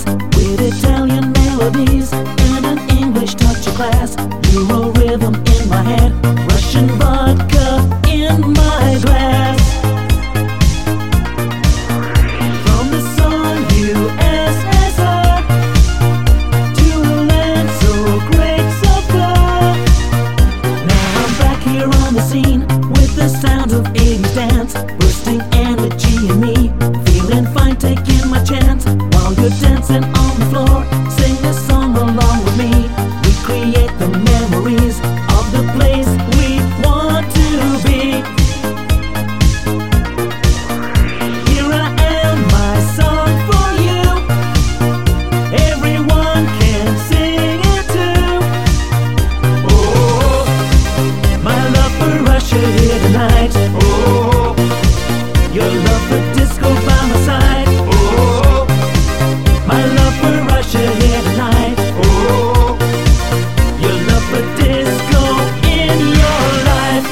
dance with Italian melodies and an English touch of class. Euro rhythm in my head, Russian vodka in my glass. From the song USSR to a land so great, so far. Now I'm back here on the scene with the sound of 80s dance, bursting energy in me, feeling fine, taking my chance. While you're dancing on the floor, sing this song along with me. We create the memories of the place we want to be. Here I am, my song for you. Everyone can sing it too. Oh, my love for Russia here tonight. Oh, your love for disco by my side. Oh, my love for Russia here tonight. Oh, your love for disco in your life.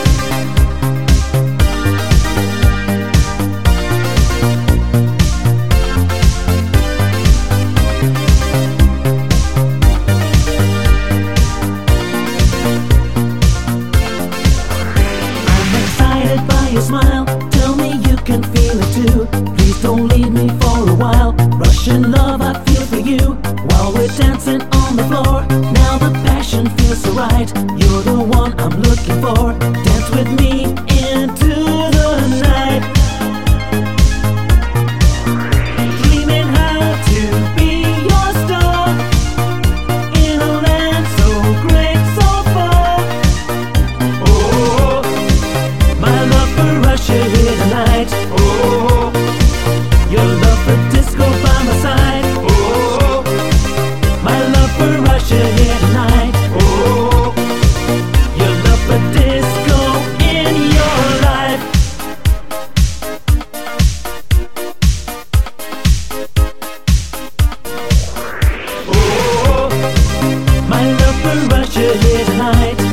I'm excited by your smile. Tell me you can feel it too. Please don't leave me for a while. Russian love I feel for you while we're dancing on the floor. Now the passion feels so right. You're the one I'm looking for. Dance with me into the night. Dreaming how to be your star in a land so great, so far. Oh, my love for Russia here tonight. Oh, your love for disco by my side. Oh, my love for Russia here tonight. Oh, your love for disco in your life. Oh, my love for Russia here tonight.